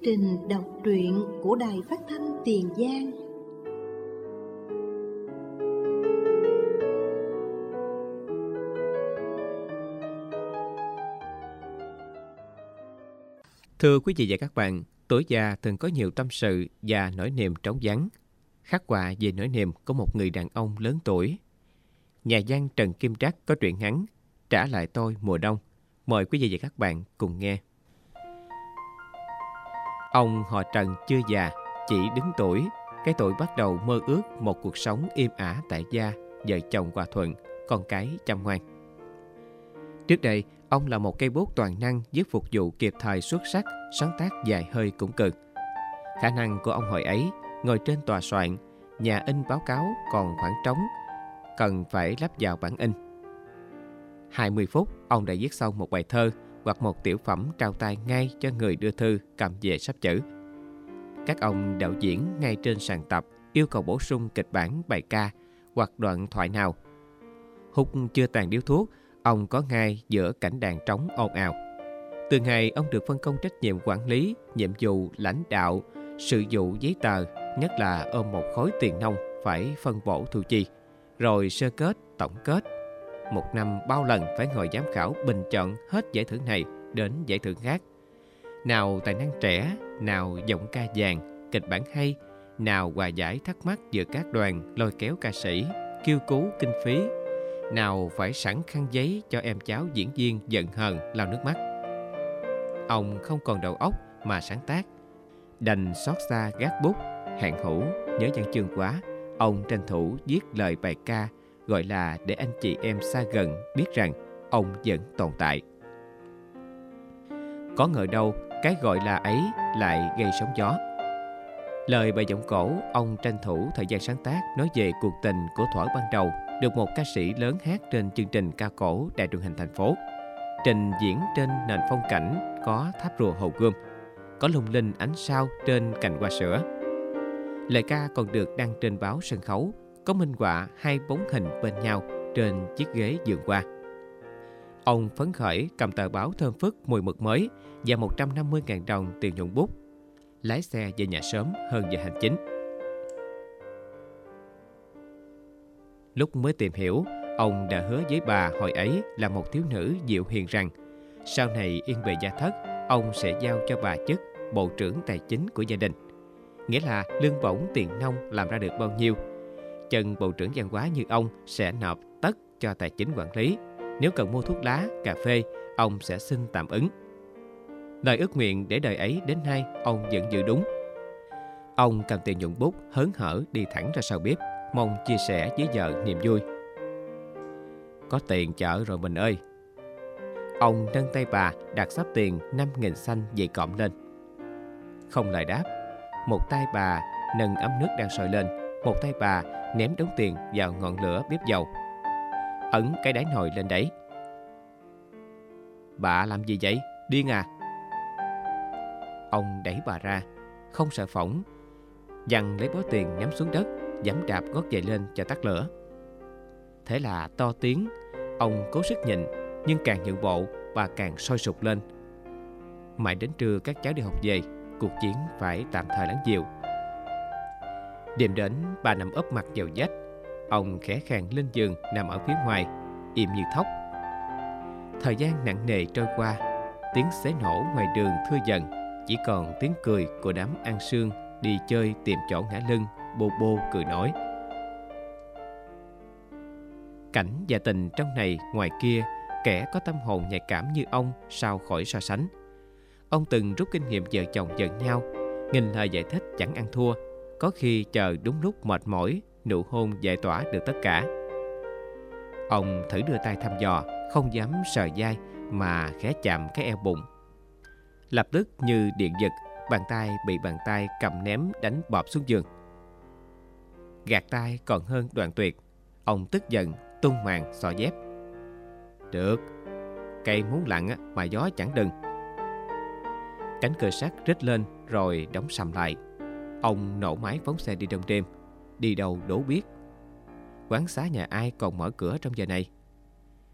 trình đọc truyện của Đài Phát thanh Tiền Giang. Thưa quý vị và các bạn, tuổi già thường có nhiều tâm sự và nỗi niềm trống vắng. Khắc họa về nỗi niềm của một người đàn ông lớn tuổi. Nhà văn Trần Kim Trắc có truyện ngắn Trả lại tôi mùa đông. Mời quý vị và các bạn cùng nghe. Ông họ Trần chưa già, chỉ đứng tuổi. Cái tuổi bắt đầu mơ ước một cuộc sống im ả tại gia, vợ chồng hòa thuận, con cái chăm ngoan. Trước đây, ông là một cây bút toàn năng giúp phục vụ kịp thời xuất sắc, sáng tác dài hơi cũng cực. Khả năng của ông hồi ấy, ngồi trên tòa soạn, nhà in báo cáo còn khoảng trống, cần phải lắp vào bản in. 20 phút, ông đã viết xong một bài thơ hoặc một tiểu phẩm trao tay ngay cho người đưa thư cầm về sắp chữ. Các ông đạo diễn ngay trên sàn tập yêu cầu bổ sung kịch bản bài ca hoặc đoạn thoại nào. Hút chưa tàn điếu thuốc, ông có ngay giữa cảnh đàn trống ồn ào. Từ ngày ông được phân công trách nhiệm quản lý, nhiệm vụ lãnh đạo, sự vụ giấy tờ, nhất là ôm một khối tiền nông phải phân bổ thu chi, rồi sơ kết, tổng kết. Một năm bao lần phải ngồi giám khảo bình chọn hết giải thưởng này đến giải thưởng khác. Nào tài năng trẻ, nào giọng ca vàng, kịch bản hay, nào hòa giải thắc mắc giữa các đoàn lôi kéo ca sĩ, kêu cứu kinh phí, nào phải sẵn khăn giấy cho em cháu diễn viên giận hờn lau nước mắt. Ông không còn đầu óc mà sáng tác. Đành xót xa gác bút, hạn hữu, nhớ văn chương quá, ông tranh thủ viết lời bài ca gọi là để anh chị em xa gần biết rằng ông vẫn tồn tại. Có ngờ đâu cái gọi là ấy lại gây sóng gió. Lời bài giọng cổ, ông tranh thủ thời gian sáng tác nói về cuộc tình của thuở ban đầu được một ca sĩ lớn hát trên chương trình ca cổ đài truyền hình thành phố. Trình diễn trên nền phong cảnh có tháp rùa Hồ Gươm, có lung linh ánh sao trên cành hoa sữa. Lời ca còn được đăng trên báo sân khấu, có minh họa hai bóng hình bên nhau trên chiếc ghế vườn hoa. Ông phấn khởi cầm tờ báo thơm phức mùi mực mới và 150.000 đồng tiền nhuận bút, lái xe về nhà sớm hơn giờ hành chính. Lúc mới tìm hiểu, ông đã hứa với bà hồi ấy là một thiếu nữ dịu hiền rằng sau này yên bề gia thất, ông sẽ giao cho bà chức bộ trưởng tài chính của gia đình. Nghĩa là lương bổng tiền nông làm ra được bao nhiêu, chân bộ trưởng văn hóa như ông sẽ nộp tất cho tài chính quản lý. Nếu cần mua thuốc lá, cà phê, ông sẽ xin tạm ứng. Lời ước nguyện để đời ấy đến nay ông vẫn giữ đúng. Ông cầm tiền nhuận bút hớn hở đi thẳng ra sau bếp, mong chia sẻ với vợ niềm vui. Có tiền chợ rồi mình ơi. Ông nâng tay bà đặt xấp tiền 5.000 xanh dày cộm lên. Không lời đáp, một tay bà nâng ấm nước đang sôi lên, một tay bà ném đống tiền vào ngọn lửa bếp dầu. Ấn cái đáy nồi lên đấy. Bà làm gì vậy? Điên à? Ông đẩy bà ra, không sợ phỏng, giằng lấy bó tiền nhắm xuống đất, giẫm đạp gót giày lên cho tắt lửa. Thế là to tiếng, ông cố sức nhịn, nhưng càng nhượng bộ, bà càng sôi sục lên. Mãi đến trưa các cháu đi học về, cuộc chiến phải tạm thời lắng dịu. Đêm đến, bà nằm úp mặt vào vách. Ông khẽ khàng lên giường nằm ở phía ngoài, im như thóc. Thời gian nặng nề trôi qua, tiếng xế nổ ngoài đường thưa dần, chỉ còn tiếng cười của đám ăn sương đi chơi tìm chỗ ngả lưng, bô bô cười nói. Cảnh và tình trong này ngoài kia, kẻ có tâm hồn nhạy cảm như ông sao khỏi so sánh. Ông từng rút kinh nghiệm vợ chồng giận nhau, nghìn lời giải thích chẳng ăn thua, có khi chờ đúng lúc mệt mỏi, nụ hôn giải tỏa được tất cả. Ông thử đưa tay thăm dò, không dám sờ vai mà khẽ chạm cái eo bụng. Lập tức như điện giật, bàn tay bị bàn tay cầm ném đánh bọp xuống giường. Gạt tay còn hơn đoạn tuyệt. Ông tức giận tung màn xỏ dép. Được, cây muốn lặng mà gió chẳng đừng. Cánh cửa sắt rít lên rồi đóng sầm lại. Ông nổ máy phóng xe đi trong đêm. Đi đâu đố biết. Quán xá nhà ai còn mở cửa trong giờ này.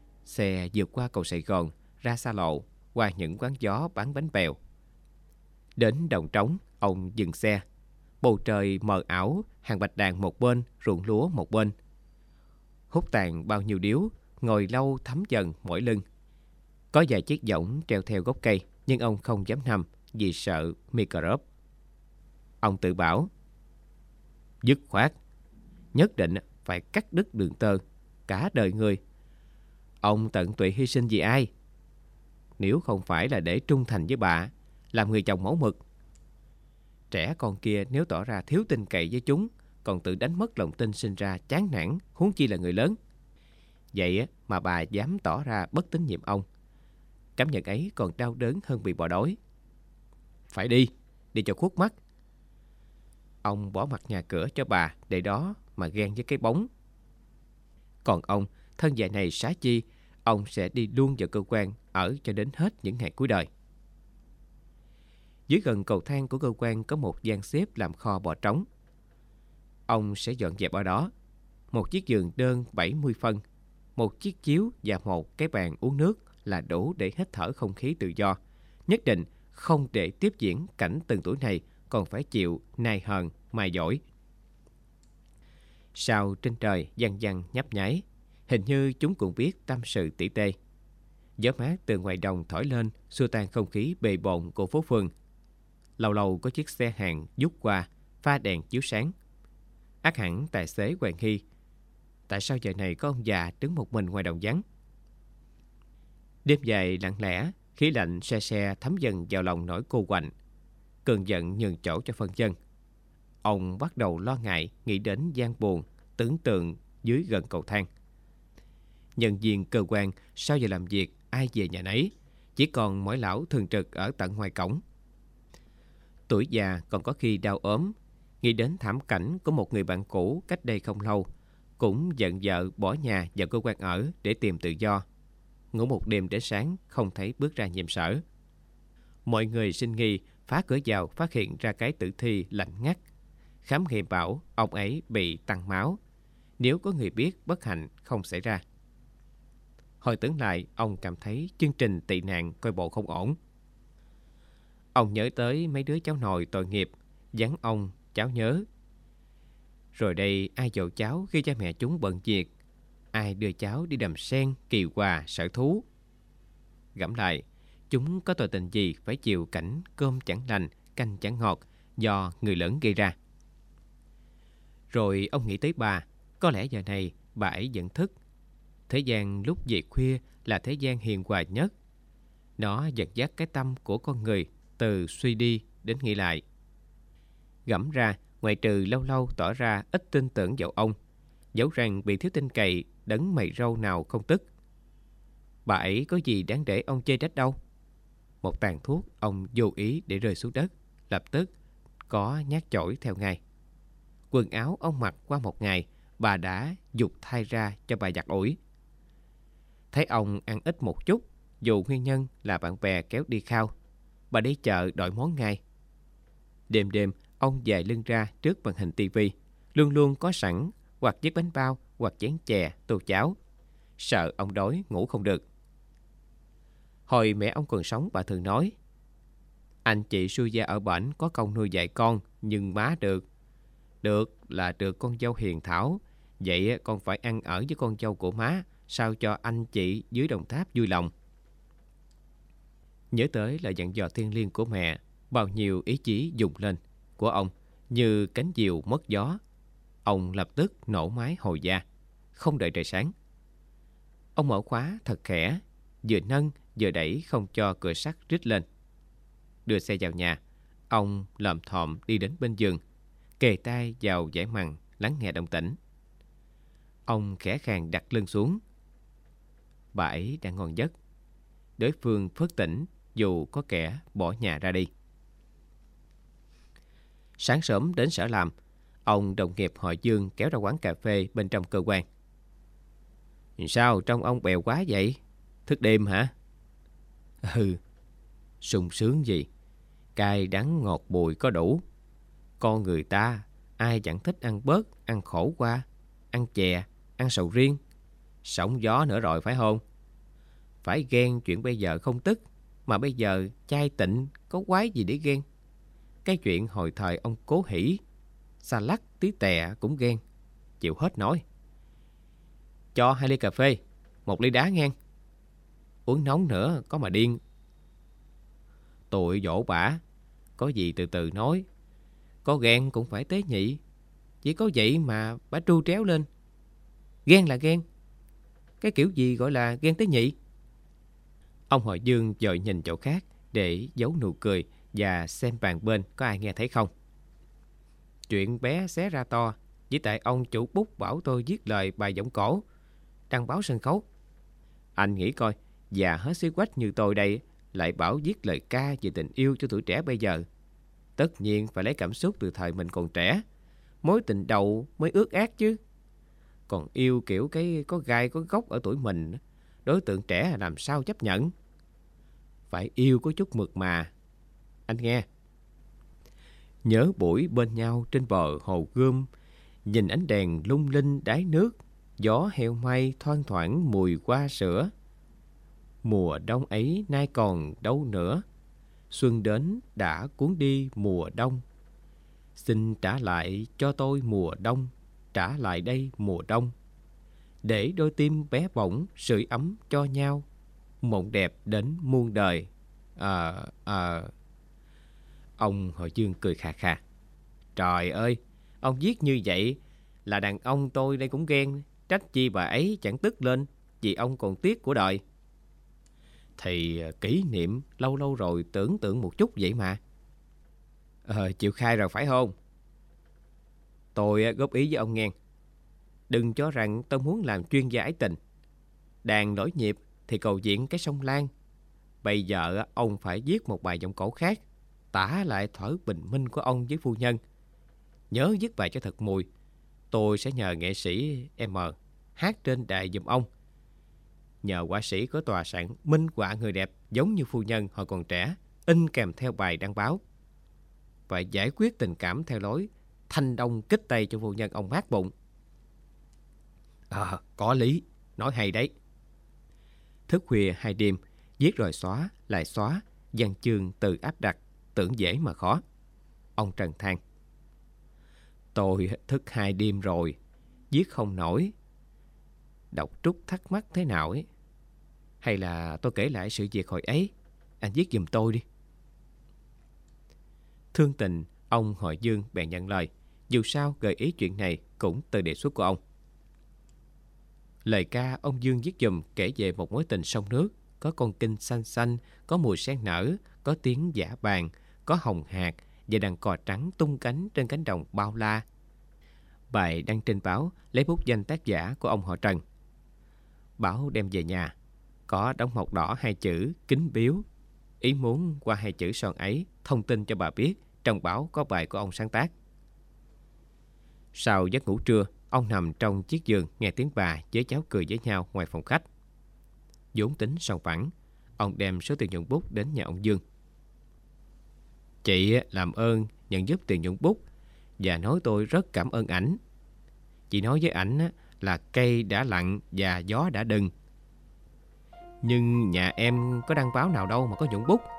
Xe vượt qua cầu Sài Gòn, ra xa lộ, qua những quán gió bán bánh bèo. Đến đồng trống, ông dừng xe. Bầu trời mờ ảo, hàng bạch đàn một bên, ruộng lúa một bên. Hút tàn bao nhiêu điếu, ngồi lâu thấm dần mỏi lưng. Có vài chiếc võng treo theo gốc cây, nhưng ông không dám nằm vì sợ microbe. Ông tự bảo, dứt khoát, nhất định phải cắt đứt đường tơ, cả đời người. Ông tận tụy hy sinh vì ai? Nếu không phải là để trung thành với bà, làm người chồng mẫu mực. Trẻ con kia nếu tỏ ra thiếu tin cậy với chúng, còn tự đánh mất lòng tin sinh ra chán nản, huống chi là người lớn. Vậy mà bà dám tỏ ra bất tín nhiệm ông. Cảm nhận ấy còn đau đớn hơn bị bỏ đói. Phải đi cho khuất mắt. Ông bỏ mặt nhà cửa cho bà để đó mà ghen với cái bóng. Còn ông, thân già này xá chi, ông sẽ đi luôn vào cơ quan ở cho đến hết những ngày cuối đời. Dưới gần cầu thang của cơ quan có một gian xếp làm kho bò trống. Ông sẽ dọn dẹp ở đó. Một chiếc giường đơn 70 phân, một chiếc chiếu và một cái bàn uống nước là đủ để hít thở không khí tự do. Nhất định không để tiếp diễn cảnh từng tuổi này còn phải chịu nài hờn, mài dỗi. Sao trên trời văng văng nhấp nháy, hình như chúng cũng biết tâm sự tỉ tê. Gió mát từ ngoài đồng thổi lên, xua tan không khí bề bộn của phố phường. Lâu lâu có chiếc xe hàng vút qua, pha đèn chiếu sáng. Ắt hẳn tài xế hoài nghi, tại sao giờ này có ông già đứng một mình ngoài đồng vắng? Đêm dài lặng lẽ, khí lạnh se se thấm dần vào lòng nỗi cô quạnh. Cơn giận nhường chỗ cho phân dân. Ông bắt đầu lo ngại, nghĩ đến gian buồn, tưởng tượng dưới gần cầu thang. Nhân viên cơ quan sau giờ làm việc ai về nhà nấy, chỉ còn mỗi lão thường trực ở tận ngoài cổng. Tuổi già còn có khi đau ốm, nghĩ đến thảm cảnh của một người bạn cũ cách đây không lâu, cũng giận vợ bỏ nhà vào cơ quan ở để tìm tự do. Ngủ một đêm đến sáng không thấy bước ra nhiệm sở. Mọi người sinh nghi, phá cửa vào phát hiện ra cái tử thi lạnh ngắt. Khám nghiệm bảo ông ấy bị tăng máu. Nếu có người biết bất hạnh không xảy ra. Hồi tưởng lại, ông cảm thấy chương trình tị nạn coi bộ không ổn. Ông nhớ tới mấy đứa cháu nội tội nghiệp, vắng ông, cháu nhớ. Rồi đây ai dỗ cháu khi cha mẹ chúng bận việc? Ai đưa cháu đi đầm sen, kỳ quà, sở thú? Gẫm lại, chúng có tội tình gì phải chịu cảnh cơm chẳng lành, canh chẳng ngọt do người lớn gây ra? Rồi ông nghĩ tới bà, có lẽ giờ này bà ấy vẫn thức. Thế gian lúc về khuya là thế gian hiền hòa nhất. Nó dẫn dắt cái tâm của con người từ suy đi đến nghĩ lại. Gẫm ra, ngoại trừ lâu lâu tỏ ra ít tin tưởng vào ông, dẫu rằng bị thiếu tin cậy đấng mày râu nào không tức. Bà ấy có gì đáng để ông chê trách đâu. Một tàn thuốc ông vô ý để rơi xuống đất, lập tức có nhát chổi theo ngay. Quần áo ông mặc qua một ngày, bà đã giục thay ra cho bà giặt ủi. Thấy ông ăn ít một chút, dù nguyên nhân là bạn bè kéo đi khao, bà đi chợ đổi món ngay. Đêm đêm ông dài lưng ra trước màn hình tivi, luôn luôn có sẵn hoặc chiếc bánh bao hoặc chén chè, tô cháo. Sợ ông đói ngủ không được. Hồi mẹ ông còn sống, bà thường nói, anh chị xui gia ở bển có công nuôi dạy con, nhưng má được. Được là được con dâu hiền thảo, vậy con phải ăn ở với con dâu của má, sao cho anh chị dưới Đồng Tháp vui lòng. Nhớ tới lời dặn dò thiêng liêng của mẹ, bao nhiêu ý chí dùng lên của ông như cánh diều mất gió. Ông lập tức nổ máy hồi da, không đợi trời sáng. Ông mở khóa thật khẽ, vừa nâng vừa đẩy không cho cửa sắt rít lên. Đưa xe vào nhà, ông lồm thòm đi đến bên giường, kề tai vào dãy mằn lắng nghe động tĩnh. Ông khẽ khàng đặt lưng xuống. Bà ấy đang ngon giấc. Đối phương phớt tỉnh dù có kẻ bỏ nhà ra đi. Sáng sớm đến sở làm, ông đồng nghiệp họ Dương kéo ra quán cà phê bên trong cơ quan. Sao trông ông bèo quá vậy? Thức đêm hả? Sung sướng gì? Cay đắng ngọt bùi có đủ. Con người ta ai chẳng thích ăn bớt, ăn khổ qua, ăn chè, ăn sầu riêng. Sóng gió nữa rồi phải không? Phải ghen chuyện bây giờ không tức, mà bây giờ chai tịnh có quái gì để ghen. Cái chuyện hồi thời ông Cố Hỷ, xa lắc tí tè cũng ghen. Chịu hết nổi. Cho 2 ly cà phê, 1 ly đá ngang. Uống nóng nữa có mà điên. Tôi dỗ bả, có gì từ từ nói. Có ghen cũng phải tế nhị. Chỉ có vậy mà bả tru tréo lên. Ghen là ghen. Cái kiểu gì gọi là ghen tế nhị? Ông họ Dương vội nhìn chỗ khác để giấu nụ cười và xem bàn bên có ai nghe thấy không. Chuyện bé xé ra to chỉ tại ông chủ bút bảo tôi viết lời bài giọng cổ, đăng báo sân khấu. Anh nghĩ coi, già hết xí quách như tôi đây lại bảo viết lời ca về tình yêu cho tuổi trẻ bây giờ. Tất nhiên phải lấy cảm xúc từ thời mình còn trẻ. Mối tình đầu mới ướt át chứ. Còn yêu kiểu cái có gai có gốc ở tuổi mình, đối tượng trẻ làm sao chấp nhận. Phải yêu có chút mực mà. Anh nghe. Nhớ buổi bên nhau trên bờ hồ Gươm, nhìn ánh đèn lung linh đáy nước, gió heo may thoang thoảng mùi hoa sữa. Mùa đông ấy nay còn đâu nữa, xuân đến đã cuốn đi mùa đông. Xin trả lại cho tôi mùa đông, trả lại đây mùa đông, để đôi tim bé bỏng sưởi ấm cho nhau, mộng đẹp đến muôn đời. Ông họ Dương cười khà khà. Trời ơi, ông viết như vậy là đàn ông tôi đây cũng ghen. Trách chi bà ấy chẳng tức lên vì ông còn tiếc của đời. Thì kỷ niệm lâu lâu rồi tưởng tượng một chút vậy mà. Chịu khai rồi phải không? Tôi góp ý với ông nghe. Đừng cho rằng tôi muốn làm chuyên gia ái tình. Đàn đổi nhịp thì cầu diễn cái sông Lan. Bây giờ ông phải viết một bài giọng cổ khác, tả lại thuở bình minh của ông với phu nhân. Nhớ viết bài cho thật mùi. Tôi sẽ nhờ nghệ sĩ M hát trên đài giùm ông. Nhờ họa sĩ có tòa soạn minh họa người đẹp giống như phu nhân hồi còn trẻ, in kèm theo bài đăng báo. Và giải quyết tình cảm theo lối thanh đông kích tây cho phu nhân ông mát bụng. Có lý, nói hay đấy. Thức khuya 2 đêm, viết rồi xóa, lại xóa, văn chương từ áp đặt, tưởng dễ mà khó. Ông Trần than. Tôi thức 2 đêm rồi, viết không nổi. Đọc Trúc thắc mắc thế nào ấy. Hay là tôi kể lại sự việc hồi ấy, anh viết giùm tôi đi. Thương tình, ông họ Dương bèn nhận lời. Dù sao gợi ý chuyện này cũng từ đề xuất của ông. Lời ca ông Dương viết giùm kể về một mối tình sông nước, có con kinh xanh xanh, có mùi sen nở, có tiếng dã bàn, có hồng hạc và đàn cò trắng tung cánh trên cánh đồng bao la. Bài đăng trên báo lấy bút danh tác giả của ông họ Trần. Báo đem về nhà, có đóng mộc đỏ 2 chữ kính biếu. Ý muốn qua 2 chữ son ấy thông tin cho bà biết trong báo có bài của ông sáng tác. Sau giấc ngủ trưa, ông nằm trong chiếc giường nghe tiếng bà với cháu cười với nhau ngoài phòng khách. Vốn tính sòng phẳng, ông đem số tiền nhuận bút đến nhà ông Dương. Chị làm ơn nhận giúp tiền nhuận bút và nói tôi rất cảm ơn ảnh. Chị nói với ảnh là cây đã lặng và gió đã đừng. Nhưng nhà em có đăng báo nào đâu mà có nhuận bút.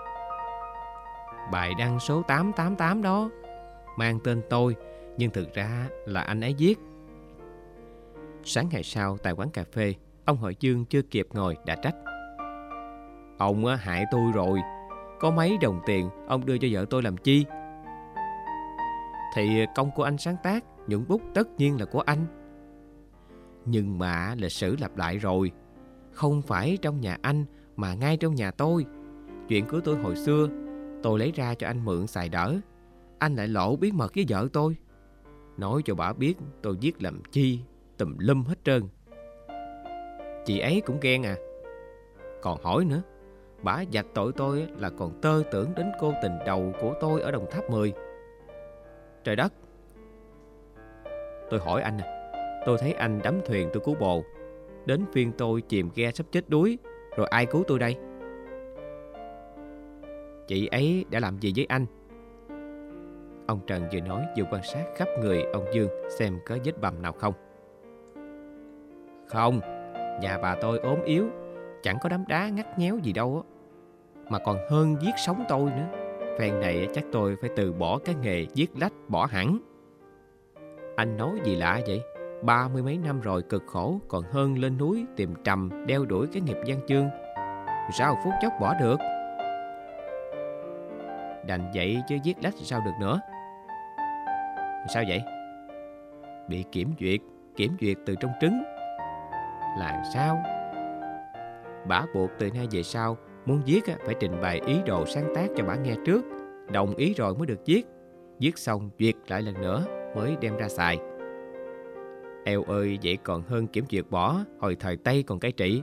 Bài đăng số 888 đó mang tên tôi, nhưng thực ra là anh ấy viết. Sáng ngày sau tại quán cà phê, ông họ Dương chưa kịp ngồi đã trách. Ông hại tôi rồi. Có mấy đồng tiền ông đưa cho vợ tôi làm chi? Thì công của anh sáng tác, nhuận bút tất nhiên là của anh. Nhưng mà lịch sử lặp lại rồi. Không phải trong nhà anh mà ngay trong nhà tôi. Chuyện của tôi hồi xưa tôi lấy ra cho anh mượn xài đỡ. Anh lại lộ bí mật với vợ tôi. Nói cho bà biết tôi viết làm chi, tùm lum hết trơn. Chị ấy cũng ghen à. Còn hỏi nữa, bả vạch tội tôi là còn tơ tưởng đến cô tình đầu của tôi ở Đồng Tháp 10. Trời đất! Tôi hỏi anh tôi thấy anh đắm thuyền tôi cứu bồ. Đến phiên tôi chìm ghe sắp chết đuối, rồi ai cứu tôi đây? Chị ấy đã làm gì với anh? Ông Trần vừa nói vừa quan sát khắp người ông Dương xem có vết bầm nào không. Không, nhà bà tôi ốm yếu, chẳng có đám đá ngắt nhéo gì đâu á, mà còn hơn giết sống tôi nữa. Phen này chắc tôi phải từ bỏ cái nghề viết lách bỏ hẳn. Anh nói gì lạ vậy? 30 mấy năm rồi cực khổ còn hơn lên núi tìm trầm đeo đuổi cái nghiệp văn chương. Sao phút chốc bỏ được? Đành vậy chứ viết lách sao được nữa. Sao vậy? Bị kiểm duyệt từ trong trứng. Là sao? Bả buộc từ nay về sau muốn viết phải trình bày ý đồ sáng tác cho bả nghe trước, đồng ý rồi mới được viết. Viết xong duyệt lại lần nữa mới đem ra xài. Eo ơi, vậy còn hơn kiểm duyệt bỏ hồi thời Tây còn cai trị.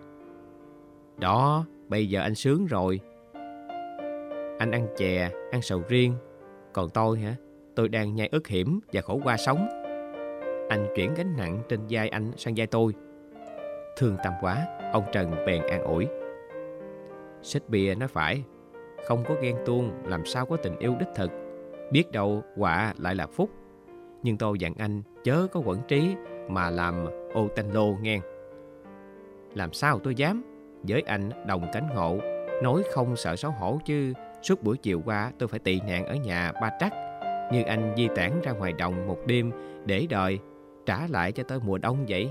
Đó, bây giờ anh sướng rồi. Anh ăn chè, ăn sầu riêng. Còn tôi hả? Tôi đang nhai ớt hiểm và khổ qua sống. Anh chuyển gánh nặng trên vai anh sang vai tôi. Thương tâm quá, ông Trần bèn an ủi. Shakespeare nói phải, không có ghen tuông làm sao có tình yêu đích thực. Biết đâu họa lại là phúc. Nhưng tôi dặn anh chớ có quẩn trí mà làm Othello nghe. Làm sao tôi dám? Với anh đồng cánh ngộ, nói không sợ xấu hổ chứ. Suốt buổi chiều qua tôi phải tị nạn ở nhà Ba Trắc. Như anh di tản ra ngoài đồng một đêm để đợi trả lại cho tới mùa đông vậy.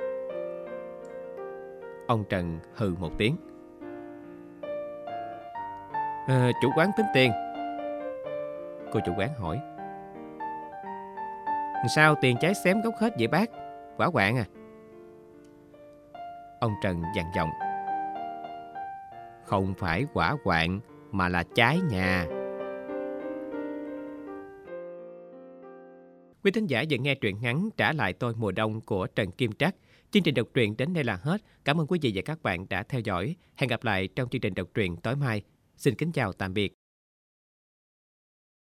Ông Trần hừ một tiếng. Chủ quán tính tiền. Cô chủ quán hỏi. Sao tiền trái xém gốc hết vậy bác? Quả quạng à? Ông Trần dằn giọng. Không phải quả quạng mà là trái nhà. Quý thính giả vừa nghe truyện ngắn Trả lại tôi mùa đông của Trần Kim Trắc. Chương trình đọc truyện đến đây là hết. Cảm ơn quý vị và các bạn đã theo dõi. Hẹn gặp lại trong chương trình đọc truyện tối mai. Xin kính chào tạm biệt.